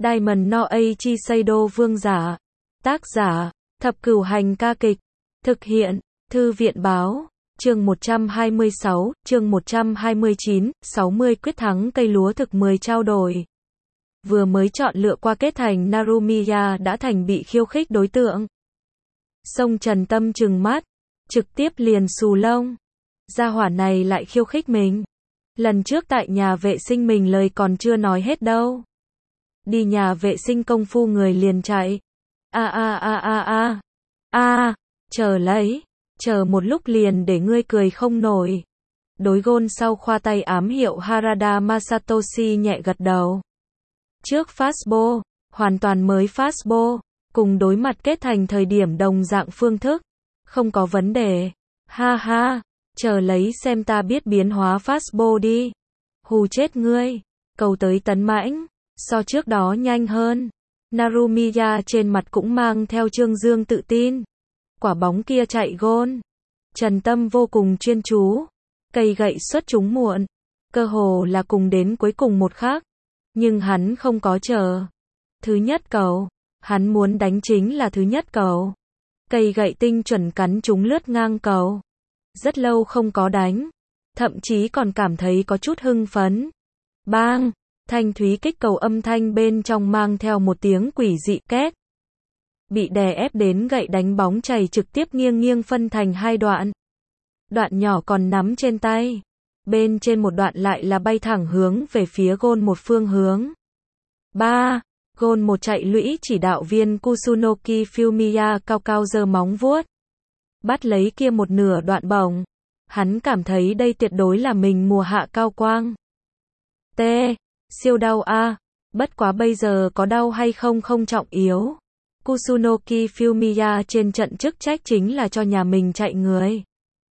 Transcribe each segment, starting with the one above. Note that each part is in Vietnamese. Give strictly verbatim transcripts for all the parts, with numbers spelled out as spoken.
Diamond no Eiichi Seido vương giả. Tác giả, Thập Cửu Hành ca kịch. Thực hiện, Thư viện báo. Chương một trăm hai mươi sáu, chương một trăm hai mươi chín, sáu mươi quyết thắng cây lúa thực mười trao đổi. Vừa mới chọn lựa qua kết thành Narumiya đã thành bị khiêu khích đối tượng. Song Trần Tâm trừng mắt, trực tiếp liền xù lông. Gia hỏa này lại khiêu khích mình. Lần trước tại nhà vệ sinh mình lời còn chưa nói hết đâu. Đi nhà vệ sinh công phu người liền chạy. A a a a a. A, chờ lấy, chờ một lúc liền để ngươi cười không nổi. Đối gôn sau khoa tay ám hiệu Harada Masatoshi nhẹ gật đầu. Trước fastball, hoàn toàn mới fastball, cùng đối mặt kết thành thời điểm đồng dạng phương thức. Không có vấn đề. Ha ha, chờ lấy xem ta biết biến hóa fastball đi. Hù chết ngươi. Cầu tới tấn mãnh, so trước đó nhanh hơn. Narumiya trên mặt cũng mang theo trương dương tự tin. Quả bóng kia chạy gôn. Trần Tâm vô cùng chuyên chú. Cây gậy xuất chúng muộn. Cơ hồ là cùng đến cuối cùng một khắc. Nhưng hắn không có chờ. Thứ nhất cầu. Hắn muốn đánh chính là thứ nhất cầu. Cây gậy tinh chuẩn cắn trúng lướt ngang cầu. Rất lâu không có đánh. Thậm chí còn cảm thấy có chút hưng phấn. Bang! Thanh thúy kích cầu âm thanh bên trong mang theo một tiếng quỷ dị két. Bị đè ép đến gậy đánh bóng chày trực tiếp nghiêng nghiêng phân thành hai đoạn. Đoạn nhỏ còn nắm trên tay. Bên trên một đoạn lại là bay thẳng hướng về phía gôn một phương hướng. Ba, gôn một chạy lũy chỉ đạo viên Kusunoki Fumiya cao cao giơ móng vuốt. Bắt lấy kia một nửa đoạn bổng. Hắn cảm thấy đây tuyệt đối là mình mùa hạ cao quang. T. Siêu đau a. À. Bất quá bây giờ có đau hay không không trọng yếu. Kusunoki Fumiya trên trận chức trách chính là cho nhà mình chạy người.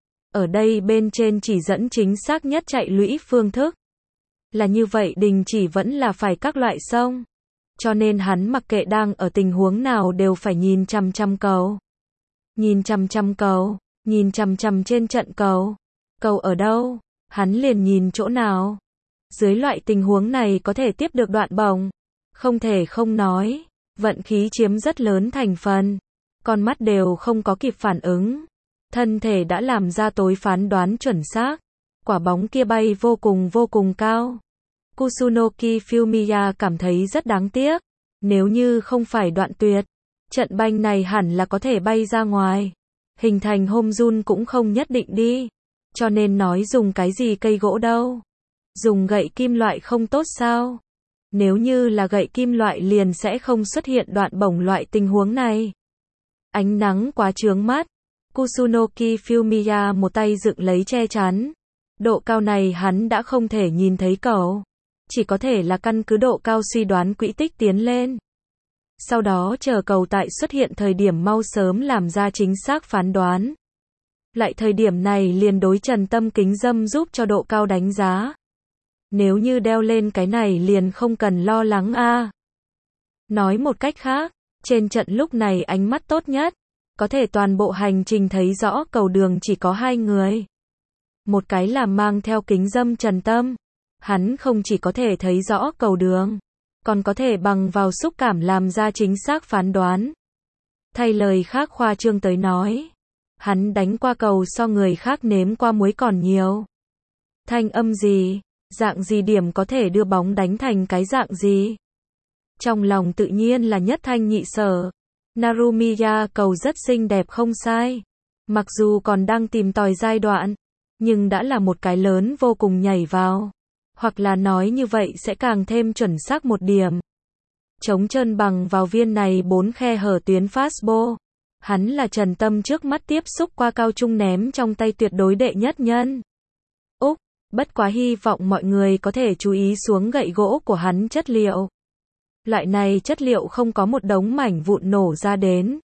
Ở đây bên trên chỉ dẫn chính xác nhất chạy lũy phương thức. Là như vậy đình chỉ vẫn là phải các loại sông. Cho nên hắn mặc kệ đang ở tình huống nào đều phải nhìn chằm chằm cầu. Nhìn chằm chằm cầu, nhìn chằm chằm trên trận cầu. Cầu ở đâu? Hắn liền nhìn chỗ nào. Dưới loại tình huống này có thể tiếp được đoạn bổng. Không thể không nói. Vận khí chiếm rất lớn thành phần. Con mắt đều không có kịp phản ứng. Thân thể đã làm ra tối phán đoán chuẩn xác. Quả bóng kia bay vô cùng vô cùng cao. Kusunoki Fumiya cảm thấy rất đáng tiếc. Nếu như không phải đoạn tuyệt, trận banh này hẳn là có thể bay ra ngoài. Hình thành home run cũng không nhất định đi. Cho nên nói dùng cái gì cây gỗ đâu. Dùng gậy kim loại không tốt sao? Nếu như là gậy kim loại liền sẽ không xuất hiện đoạn bổng loại tình huống này. Ánh nắng quá chướng mắt. Kusunoki Fumiya một tay dựng lấy che chắn. Độ cao này hắn đã không thể nhìn thấy cầu. Chỉ có thể là căn cứ độ cao suy đoán quỹ tích tiến lên. Sau đó chờ cầu tại xuất hiện thời điểm mau sớm làm ra chính xác phán đoán. Lại thời điểm này liền đối Trần Tâm kính dâm giúp cho độ cao đánh giá. Nếu như đeo lên cái này liền không cần lo lắng a. À. Nói một cách khác, trên trận lúc này ánh mắt tốt nhất. Có thể toàn bộ hành trình thấy rõ cầu đường chỉ có hai người. Một cái là mang theo kính dâm Trần Tâm. Hắn không chỉ có thể thấy rõ cầu đường, còn có thể bằng vào xúc cảm làm ra chính xác phán đoán. Thay lời khác khoa trương tới nói, hắn đánh qua cầu so người khác nếm qua muối còn nhiều. Thanh âm gì, dạng gì điểm có thể đưa bóng đánh thành cái dạng gì. Trong lòng tự nhiên là nhất thanh nhị sở. Narumiya cầu rất xinh đẹp không sai. Mặc dù còn đang tìm tòi giai đoạn, nhưng đã là một cái lớn vô cùng nhảy vào. Hoặc là nói như vậy sẽ càng thêm chuẩn xác một điểm. Chống chân bằng vào viên này bốn khe hở tuyến fastball. Hắn là Trần Tâm trước mắt tiếp xúc qua cao trung ném trong tay tuyệt đối đệ nhất nhân. Úc, bất quá hy vọng mọi người có thể chú ý xuống gậy gỗ của hắn chất liệu. Loại này chất liệu không có một đống mảnh vụn nổ ra đến.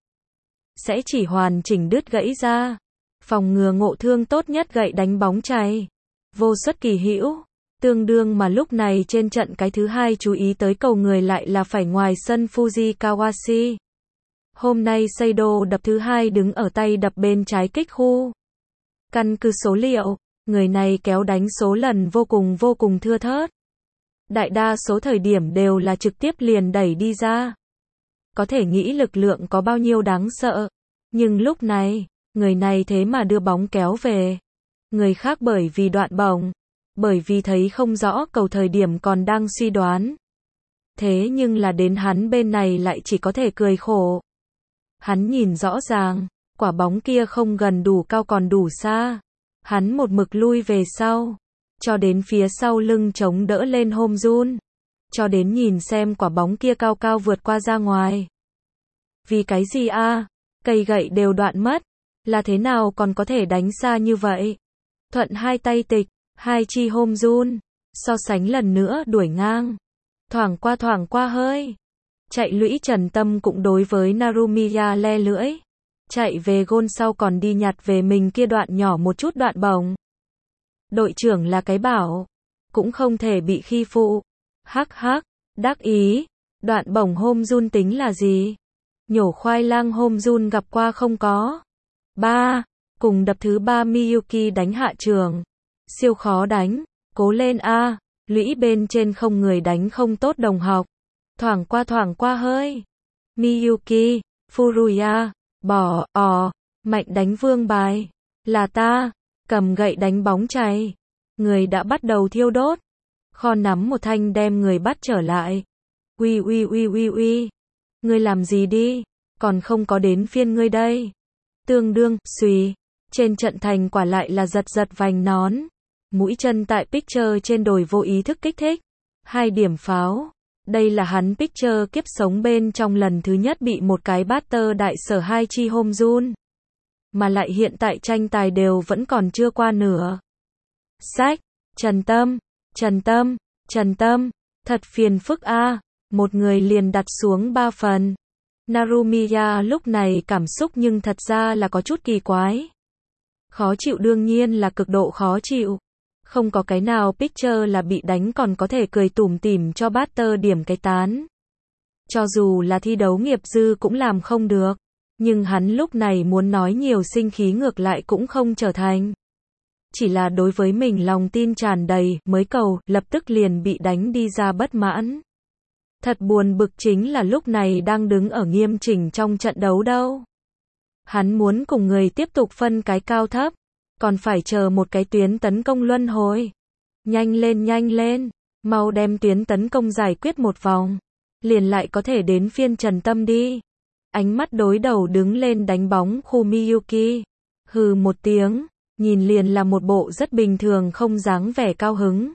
Sẽ chỉ hoàn chỉnh đứt gãy ra. Phòng ngừa ngộ thương tốt nhất gậy đánh bóng chày. Vô suất kỳ hữu. Tương đương mà lúc này trên trận cái thứ hai chú ý tới cầu người lại là phải ngoài sân Fujikawashi. Hôm nay Seido đập thứ hai đứng ở tay đập bên trái kích khu. Căn cứ số liệu, người này kéo đánh số lần vô cùng vô cùng thưa thớt. đại đa số thời điểm đều là trực tiếp liền đẩy đi ra. Có thể nghĩ lực lượng có bao nhiêu đáng sợ. Nhưng lúc này, người này thế mà đưa bóng kéo về. Người khác bởi vì đoạn bổng, bởi vì thấy không rõ cầu thời điểm còn đang suy đoán. Thế nhưng là đến hắn bên này lại chỉ có thể cười khổ. Hắn nhìn rõ ràng, quả bóng kia không gần đủ cao còn đủ xa. Hắn một mực lui về sau, cho đến phía sau lưng chống đỡ lên hông run, cho đến nhìn xem quả bóng kia cao cao vượt qua ra ngoài. Vì cái gì a? À? Cây gậy đều đoạn mất, là thế nào còn có thể đánh xa như vậy? Thuận hai tay tịch, hai chi hông run, so sánh lần nữa đuổi ngang. Thoảng qua thoảng qua hơi. Chạy lũy Trần Tâm cũng đối với Narumiya le lưỡi. Chạy về gôn sau còn đi nhặt về mình kia đoạn nhỏ một chút đoạn bổng. Đội trưởng là cái bảo, cũng không thể bị khi phụ. Hắc hắc, đắc ý, đoạn bổng home run tính là gì? Nhổ khoai lang home run gặp qua không có. Ba, cùng đập thứ ba Miyuki đánh hạ trường. Siêu khó đánh, cố lên a, lũy bên trên không người đánh không tốt đồng học. Thoảng qua thoảng qua hơi. Miyuki, Furuya, bỏ, ò, mạnh đánh vương bài. Là ta, cầm gậy đánh bóng chay. Người đã bắt đầu thiêu đốt. Kho nắm một thanh đem người bắt trở lại. Uy uy uy uy uy. Ngươi làm gì đi, còn không có đến phiên ngươi đây. Tương đương, xùy. Trên trận thành quả lại là giật giật vành nón. Mũi chân tại Picture trên đồi vô ý thức kích thích. Hai điểm pháo. Đây là hắn Picture kiếp sống bên trong lần thứ nhất bị một cái batter đại sở hai chi home run. Mà lại hiện tại tranh tài đều vẫn còn chưa qua nửa. Sách, Trần Tâm, Trần Tâm, Trần Tâm, thật phiền phức a, một người liền đặt xuống ba phần. Narumiya lúc này cảm xúc nhưng thật ra là có chút kỳ quái. Khó chịu đương nhiên là cực độ khó chịu. Không có cái nào Picture là bị đánh còn có thể cười tủm tỉm cho batter điểm cái tán. Cho dù là thi đấu nghiệp dư cũng làm không được. Nhưng hắn lúc này muốn nói nhiều sinh khí ngược lại cũng không trở thành. Chỉ là đối với mình lòng tin tràn đầy, mới cầu, lập tức liền bị đánh đi ra bất mãn. Thật buồn bực chính là lúc này đang đứng ở nghiêm chỉnh trong trận đấu đâu. Hắn muốn cùng người tiếp tục phân cái cao thấp, còn phải chờ một cái tuyến tấn công luân hồi. Nhanh lên nhanh lên, mau đem tuyến tấn công giải quyết một vòng. Liền lại có thể đến phiên Trần Tâm đi. Ánh mắt đối đầu đứng lên đánh bóng khu Miyuki. Hừ một tiếng, nhìn liền là một bộ rất bình thường không dáng vẻ cao hứng.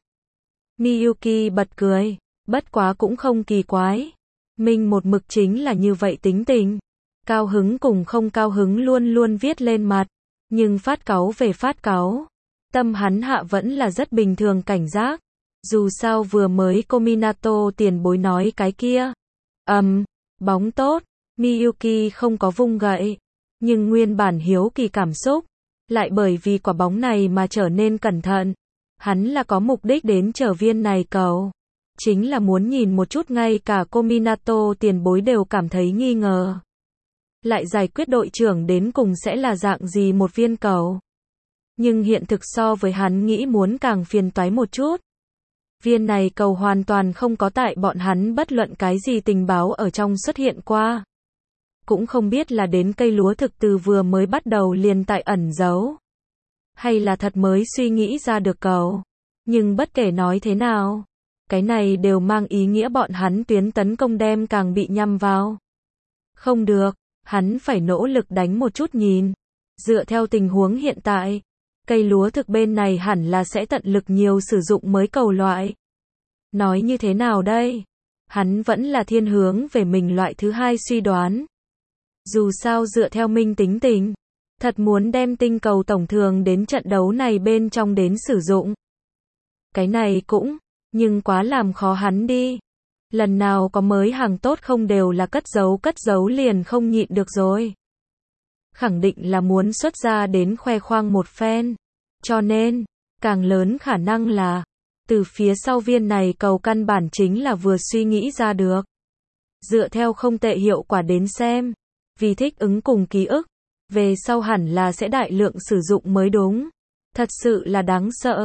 Miyuki bật cười, bất quá cũng không kỳ quái. Mình một mực chính là như vậy tính tình. Cao hứng cùng không cao hứng luôn luôn viết lên mặt. Nhưng phát cáu về phát cáu. Tâm hắn hạ vẫn là rất bình thường cảnh giác. Dù sao vừa mới Kominato tiền bối nói cái kia. Ầm, um, bóng tốt. Miyuki không có vung gậy. Nhưng nguyên bản hiếu kỳ cảm xúc. Lại bởi vì quả bóng này mà trở nên cẩn thận. Hắn là có mục đích đến trở viên này cầu. Chính là muốn nhìn một chút ngay cả Kominato tiền bối đều cảm thấy nghi ngờ. Lại giải quyết đội trưởng đến cùng sẽ là dạng gì một viên cầu. Nhưng hiện thực so với hắn nghĩ muốn càng phiền toái một chút. Viên này cầu hoàn toàn không có tại bọn hắn bất luận cái gì tình báo ở trong xuất hiện qua. Cũng không biết là đến cây lúa thực từ vừa mới bắt đầu liền tại ẩn giấu. Hay là thật mới suy nghĩ ra được cầu. Nhưng bất kể nói thế nào, cái này đều mang ý nghĩa bọn hắn tuyến tấn công đem càng bị nhắm vào. Không được, hắn phải nỗ lực đánh một chút nhìn. Dựa theo tình huống hiện tại, cây lúa thực bên này hẳn là sẽ tận lực nhiều sử dụng mới cầu loại. Nói như thế nào đây? Hắn vẫn là thiên hướng về mình loại thứ hai suy đoán. Dù sao dựa theo Minh tính tình, thật muốn đem tinh cầu tổng thường đến trận đấu này bên trong đến sử dụng. Cái này cũng, nhưng quá làm khó hắn đi. Lần nào có mới hàng tốt không đều là cất giấu cất giấu liền không nhịn được rồi. Khẳng định là muốn xuất ra đến khoe khoang một phen. Cho nên, càng lớn khả năng là, từ phía sau viên này cầu căn bản chính là vừa suy nghĩ ra được. Dựa theo không tệ hiệu quả đến xem, vì thích ứng cùng ký ức, về sau hẳn là sẽ đại lượng sử dụng mới đúng. Thật sự là đáng sợ.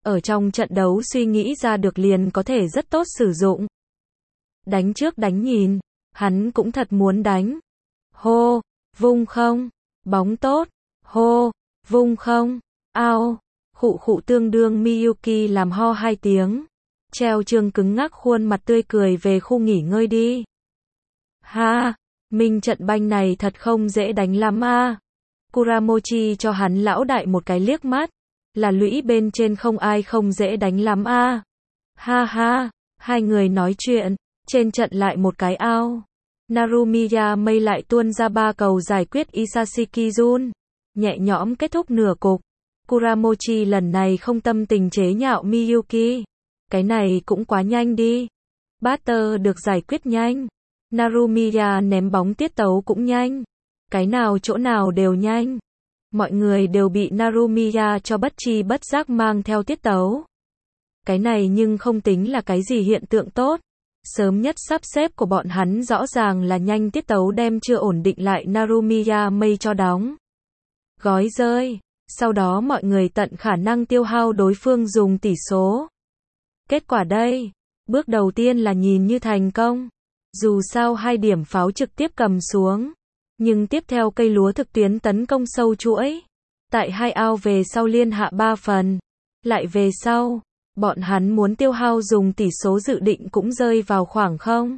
ở trong trận đấu suy nghĩ ra được liền có thể rất tốt sử dụng. Đánh trước đánh nhìn, hắn cũng thật muốn đánh. Hô, vung không, bóng tốt, hô, vung không, ao, khụ khụ tương đương Miyuki làm ho hai tiếng. Treo Trương cứng ngắc khuôn mặt tươi cười về khu nghỉ ngơi đi. Ha, minh trận banh này thật không dễ đánh lắm a. Kuramochi cho hắn lão đại một cái liếc mắt, là lũy bên trên không ai không dễ đánh lắm a. Ha ha, hai người nói chuyện, trên trận lại một cái ao. Narumiya Mei lại tuôn ra ba cầu giải quyết Isashiki Jun, nhẹ nhõm kết thúc nửa cục. Kuramochi lần này không tâm tình chế nhạo Miyuki. Cái này cũng quá nhanh đi. Batter được giải quyết nhanh. Narumiya ném bóng tiết tấu cũng nhanh. Cái nào chỗ nào đều nhanh. Mọi người đều bị Narumiya cho bất chi bất giác mang theo tiết tấu. Cái này nhưng không tính là cái gì hiện tượng tốt. Sớm nhất sắp xếp của bọn hắn rõ ràng là nhanh tiết tấu đem chưa ổn định lại Narumiya Mei cho đóng. Gói rơi. Sau đó mọi người tận khả năng tiêu hao đối phương dùng tỷ số. Kết quả đây, bước đầu tiên là nhìn như thành công. Dù sao hai điểm pháo trực tiếp cầm xuống. Nhưng tiếp theo cây lúa thực tuyến tấn công sâu chuỗi. Tại hai ao về sau liên hạ ba phần. Lại về sau, bọn hắn muốn tiêu hao dùng tỷ số dự định cũng rơi vào khoảng không.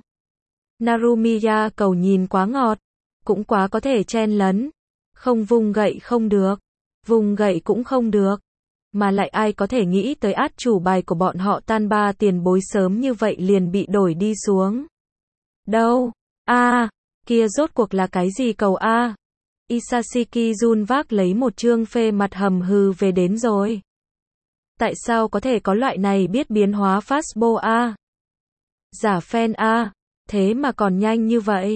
Narumiya cầu nhìn quá ngọt. Cũng quá có thể chen lấn. Không vùng gậy không được. Vùng gậy cũng không được. Mà lại ai có thể nghĩ tới át chủ bài của bọn họ tan ba tiền bối sớm như vậy liền bị đổi đi xuống. Đâu? A, à, kia rốt cuộc là cái gì cầu A? Isashiki Jun vác lấy một chương phê mặt hầm hừ về đến rồi. Tại sao có thể có loại này biết biến hóa fastball A? Giả fan A, thế mà còn nhanh như vậy.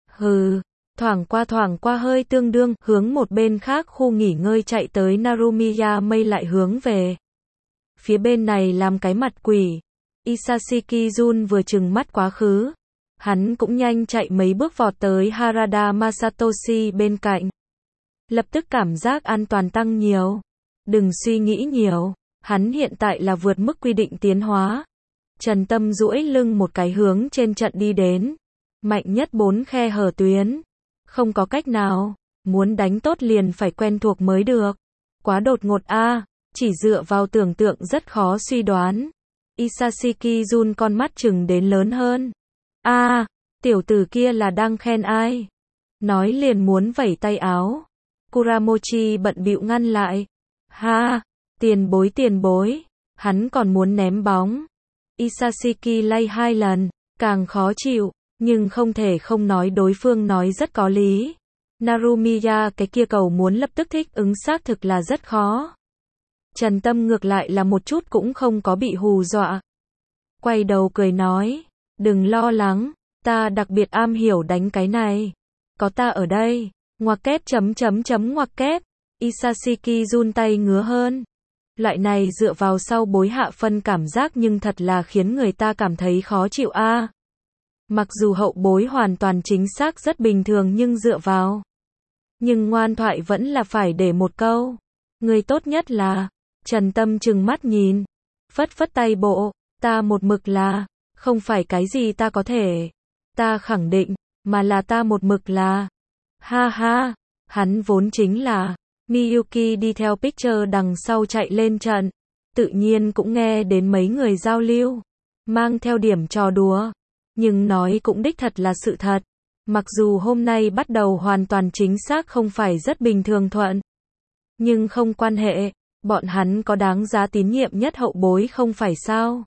Hừ. Thoảng qua thoảng qua hơi tương đương, hướng một bên khác khu nghỉ ngơi chạy tới Narumiya Mei lại hướng về. Phía bên này làm cái mặt quỷ. Isashiki Jun vừa chừng mắt quá khứ. Hắn cũng nhanh chạy mấy bước vọt tới Harada Masatoshi bên cạnh. Lập tức cảm giác an toàn tăng nhiều. Đừng suy nghĩ nhiều. Hắn hiện tại là vượt mức quy định tiến hóa. Trần Tâm duỗi lưng một cái hướng trên trận đi đến. Mạnh nhất bốn khe hở tuyến. Không có cách nào, muốn đánh tốt liền phải quen thuộc mới được. Quá đột ngột a, chỉ dựa vào tưởng tượng rất khó suy đoán. Isashiki Jun con mắt chừng đến lớn hơn. A, tiểu tử kia là đang khen ai? Nói liền muốn vẩy tay áo. Kuramochi bận bịu ngăn lại. Ha, tiền bối tiền bối, hắn còn muốn ném bóng. Isashiki lay hai lần, càng khó chịu. Nhưng không thể không nói đối phương nói rất có lý. Narumiya cái kia cầu muốn lập tức thích ứng xác thực là rất khó. Trần Tâm ngược lại là một chút cũng không có bị hù dọa. Quay đầu cười nói, đừng lo lắng, ta đặc biệt am hiểu đánh cái này. Có ta ở đây, ngoặc kép chấm chấm chấm ngoặc kép. Isashiki run tay ngứa hơn. Loại này dựa vào sau bối hạ phân cảm giác nhưng thật là khiến người ta cảm thấy khó chịu a. À. Mặc dù hậu bối hoàn toàn chính xác rất bình thường nhưng dựa vào. Nhưng ngoan thoại vẫn là phải để một câu. Người tốt nhất là, Trần Tâm trừng mắt nhìn. Phất phất tay bộ, ta một mực là, không phải cái gì ta có thể. Ta khẳng định, mà là ta một mực là. Ha ha, hắn vốn chính là. Miyuki đi theo picture đằng sau chạy lên trận. Tự nhiên cũng nghe đến mấy người giao lưu. Mang theo điểm trò đùa. Nhưng nói cũng đích thật là sự thật. Mặc dù hôm nay bắt đầu hoàn toàn chính xác không phải rất bình thường thuận. Nhưng không quan hệ, bọn hắn có đáng giá tín nhiệm nhất hậu bối không phải sao.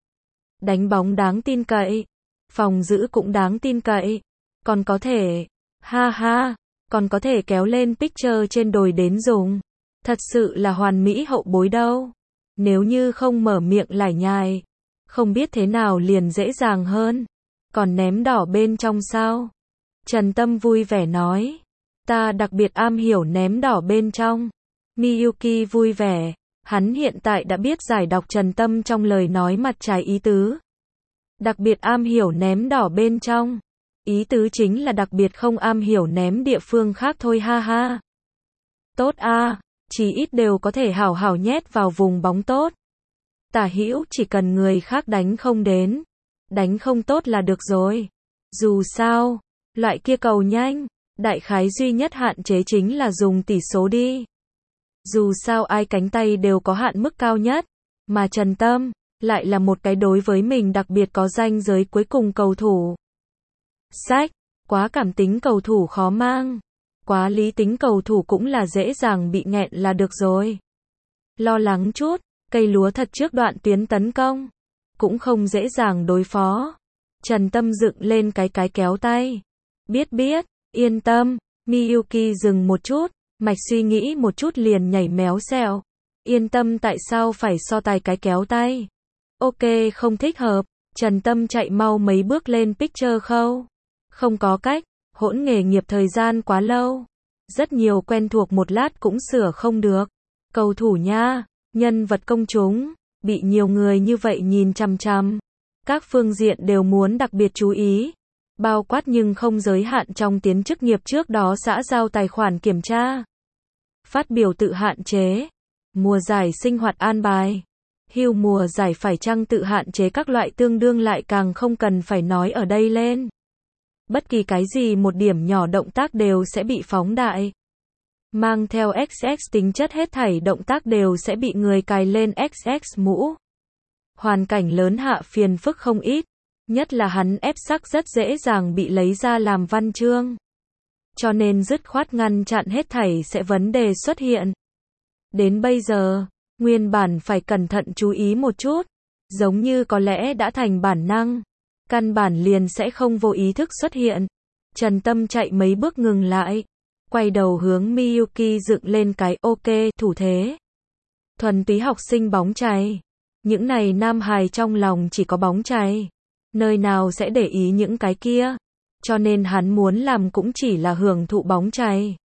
Đánh bóng đáng tin cậy. Phòng giữ cũng đáng tin cậy. Còn có thể, ha ha, còn có thể kéo lên picture trên đồi đến dùng. Thật sự là hoàn mỹ hậu bối đâu. Nếu như không mở miệng lải nhải, không biết thế nào liền dễ dàng hơn. Còn ném đỏ bên trong sao? Trần Tâm vui vẻ nói. Ta đặc biệt am hiểu ném đỏ bên trong. Miyuki vui vẻ. Hắn hiện tại đã biết giải đọc Trần Tâm trong lời nói mặt trái ý tứ. Đặc biệt am hiểu ném đỏ bên trong. Ý tứ chính là đặc biệt không am hiểu ném địa phương khác thôi ha ha. Tốt a, à, chí ít đều có thể hảo hảo nhét vào vùng bóng tốt. Tả hữu chỉ cần người khác đánh không đến, đánh không tốt là được rồi. Dù sao, loại kia cầu nhanh, đại khái duy nhất hạn chế chính là dùng tỷ số đi. Dù sao ai cánh tay đều có hạn mức cao nhất, mà Trần Tâm lại là một cái đối với mình đặc biệt có ranh giới cuối cùng cầu thủ. Sách, quá cảm tính cầu thủ khó mang, quá lý tính cầu thủ cũng là dễ dàng bị nghẹn là được rồi. Lo lắng chút, cây lúa thật trước đoạn tuyến tấn công, cũng không dễ dàng đối phó. Trần Tâm dựng lên cái cái kéo tay. Biết biết, yên tâm, Miyuki dừng một chút, mạch suy nghĩ một chút liền nhảy méo xẹo. Yên tâm tại sao phải so tài cái kéo tay? Ok không thích hợp, Trần Tâm chạy mau mấy bước lên picture khâu. Không có cách, hỗn nghề nghiệp thời gian quá lâu. Rất nhiều quen thuộc một lát cũng sửa không được. Cầu thủ nha, nhân vật công chúng, bị nhiều người như vậy nhìn chằm chằm. Các phương diện đều muốn đặc biệt chú ý. Bao quát nhưng không giới hạn trong tiến chức nghiệp trước đó xã giao tài khoản kiểm tra. Phát biểu tự hạn chế. Mùa giải sinh hoạt an bài. Hưu mùa giải phải chăng tự hạn chế các loại tương đương lại càng không cần phải nói ở đây lên. Bất kỳ cái gì một điểm nhỏ động tác đều sẽ bị phóng đại. Mang theo ích ích tính chất hết thảy động tác đều sẽ bị người cài lên ích ích mũ. Hoàn cảnh lớn hạ phiền phức không ít. Nhất là hắn ép sắc rất dễ dàng bị lấy ra làm văn chương. Cho nên dứt khoát ngăn chặn hết thảy sẽ vấn đề xuất hiện. Đến bây giờ, nguyên bản phải cẩn thận chú ý một chút. Giống như có lẽ đã thành bản năng. Căn bản liền sẽ không vô ý thức xuất hiện. Trần Tâm chạy mấy bước ngừng lại. Quay đầu hướng Miyuki dựng lên cái ok thủ thế. Thuần túy học sinh bóng chày. Những này nam hài trong lòng chỉ có bóng chày. Nơi nào sẽ để ý những cái kia. Cho nên hắn muốn làm cũng chỉ là hưởng thụ bóng chày.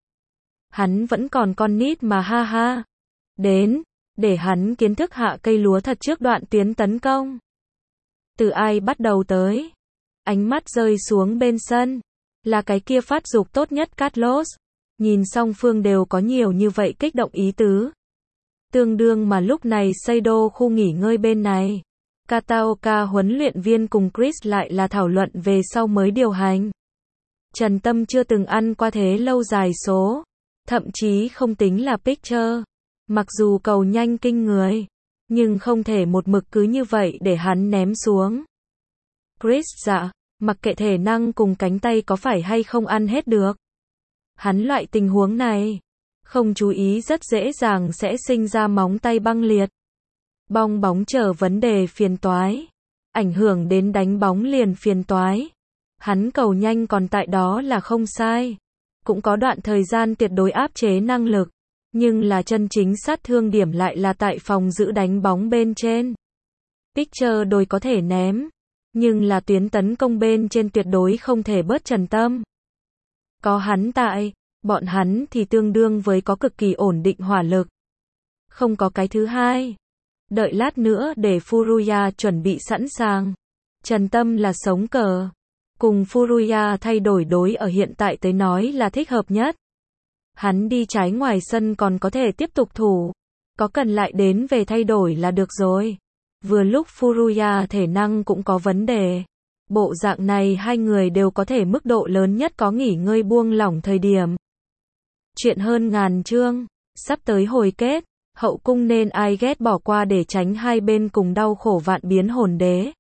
Hắn vẫn còn con nít mà ha ha. Đến, để hắn kiến thức hạ cây lúa thật trước đoạn tuyến tấn công. Từ ai bắt đầu tới? Ánh mắt rơi xuống bên sân. Là cái kia phát dục tốt nhất Carlos. Nhìn song phương đều có nhiều như vậy kích động ý tứ. Tương đương mà lúc này Seido khu nghỉ ngơi bên này. Kataoka huấn luyện viên cùng Chris lại là thảo luận về sau mới điều hành. Trần Tâm chưa từng ăn qua thế lâu dài số. Thậm chí không tính là picture. Mặc dù cầu nhanh kinh người. Nhưng không thể một mực cứ như vậy để hắn ném xuống. Chris dạ, mặc kệ thể năng cùng cánh tay có phải hay không ăn hết được. Hắn loại tình huống này, không chú ý rất dễ dàng sẽ sinh ra móng tay băng liệt. Bong bóng trở vấn đề phiền toái. Ảnh hưởng đến đánh bóng liền phiền toái. Hắn cầu nhanh còn tại đó là không sai. Cũng có đoạn thời gian tuyệt đối áp chế năng lực. Nhưng là chân chính sát thương điểm lại là tại phòng giữ đánh bóng bên trên. Picture đôi có thể ném. Nhưng là tuyến tấn công bên trên tuyệt đối không thể bớt Trần Tâm. Có hắn tại, bọn hắn thì tương đương với có cực kỳ ổn định hỏa lực. Không có cái thứ hai. Đợi lát nữa để Furuya chuẩn bị sẵn sàng. Trần Tâm là sống cờ. Cùng Furuya thay đổi đối ở hiện tại tới nói là thích hợp nhất. Hắn đi trái ngoài sân còn có thể tiếp tục thủ. Có cần lại đến về thay đổi là được rồi. Vừa lúc Furuya thể năng cũng có vấn đề. Bộ dạng này hai người đều có thể mức độ lớn nhất có nghỉ ngơi buông lỏng thời điểm. Chuyện hơn ngàn chương. Sắp tới hồi kết. Hậu cung nên ai ghét bỏ qua để tránh hai bên cùng đau khổ vạn biến hồn đế.